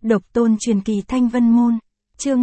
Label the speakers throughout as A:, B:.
A: Độc tôn truyền kỳ Thanh Vân Môn, chương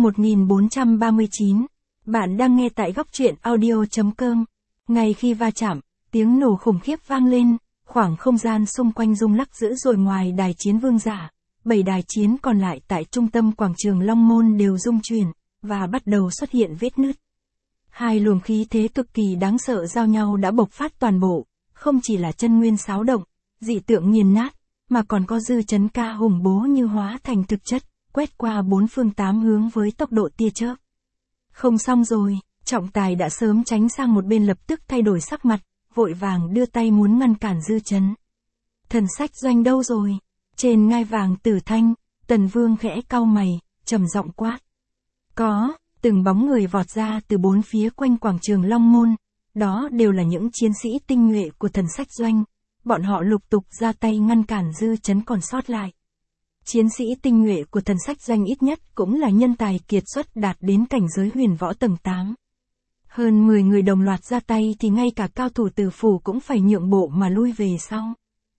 A: 1439. Bạn đang nghe tại góc truyện audio.com. Ngay khi va chạm, tiếng nổ khủng khiếp vang lên, khoảng không gian xung quanh rung lắc dữ dội. Ngoài đài chiến vương giả, 7 đài chiến còn lại tại trung tâm quảng trường Long Môn đều rung chuyển, và bắt đầu xuất hiện vết nứt. Hai luồng khí thế cực kỳ đáng sợ giao nhau đã bộc phát toàn bộ, không chỉ là chân nguyên xáo động, dị tượng nghiền nát, mà còn có dư chấn ca hùng bố như hóa thành thực chất, quét qua bốn phương tám hướng với tốc độ tia chớp. Không xong rồi, trọng tài đã sớm tránh sang một bên, lập tức thay đổi sắc mặt, vội vàng đưa tay muốn ngăn cản dư chấn. Thần sách doanh đâu rồi? Trên ngai vàng tử thanh, Tần Vương khẽ cau mày, trầm giọng quát. Có, từng bóng người vọt ra từ bốn phía quanh quảng trường Long Môn, đó đều là những chiến sĩ tinh nhuệ của thần sách doanh. Bọn họ lục tục ra tay ngăn cản dư chấn còn sót lại. Chiến sĩ tinh nhuệ của thần sách doanh ít nhất cũng là nhân tài kiệt xuất đạt đến cảnh giới huyền võ tầng 8. Hơn 10 người đồng loạt ra tay thì ngay cả cao thủ Tử Phủ cũng phải nhượng bộ mà lui về sau.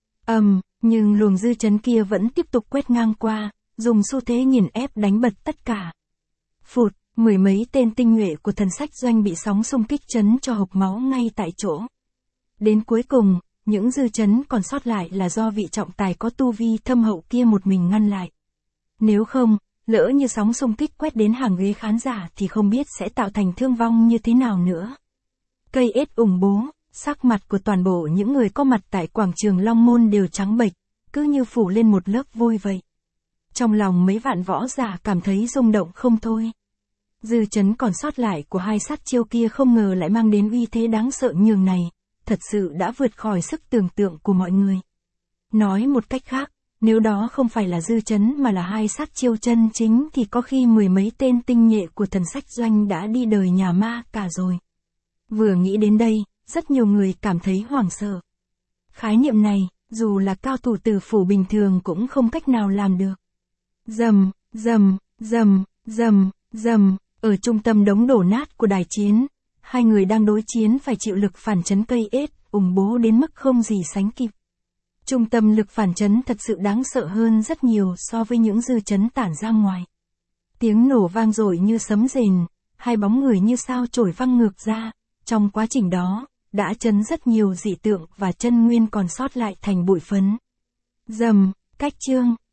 A: Nhưng luồng dư chấn kia vẫn tiếp tục quét ngang qua, dùng xu thế nghiền ép đánh bật tất cả. Phụt, mười mấy tên tinh nhuệ của thần sách doanh bị sóng xung kích chấn cho hộc máu ngay tại chỗ. Đến cuối cùng, những dư chấn còn sót lại là do vị trọng tài có tu vi thâm hậu kia một mình ngăn lại. Nếu không, lỡ như sóng xung kích quét đến hàng ghế khán giả thì không biết sẽ tạo thành thương vong như thế nào nữa. Cây ết ủng bố, sắc mặt của toàn bộ những người có mặt tại quảng trường Long Môn đều trắng bệch, cứ như phủ lên một lớp vôi vậy. Trong lòng mấy vạn võ giả cảm thấy rung động không thôi. Dư chấn còn sót lại của hai sát chiêu kia không ngờ lại mang đến uy thế đáng sợ nhường này, thật sự đã vượt khỏi sức tưởng tượng của mọi người. Nói một cách khác, nếu đó không phải là dư chấn mà là hai sát chiêu chân chính thì có khi mười mấy tên tinh nhuệ của thần sách doanh đã đi đời nhà ma cả rồi. Vừa nghĩ đến đây, rất nhiều người cảm thấy hoảng sợ. Khái niệm này, dù là cao thủ Tử Phủ bình thường cũng không cách nào làm được. Rầm, rầm, rầm, rầm, rầm, ở trung tâm đống đổ nát của đài chiến, hai người đang đối chiến phải chịu lực phản chấn cây ết ủng bố đến mức không gì sánh kịp. Trung tâm lực phản chấn thật sự đáng sợ hơn rất nhiều so với những dư chấn tản ra ngoài. Tiếng nổ vang dội như sấm rền, hai bóng người như sao chổi văng ngược ra, trong quá trình đó, đã chấn rất nhiều dị tượng và chân nguyên còn sót lại thành bụi phấn. Rầm, cách chương,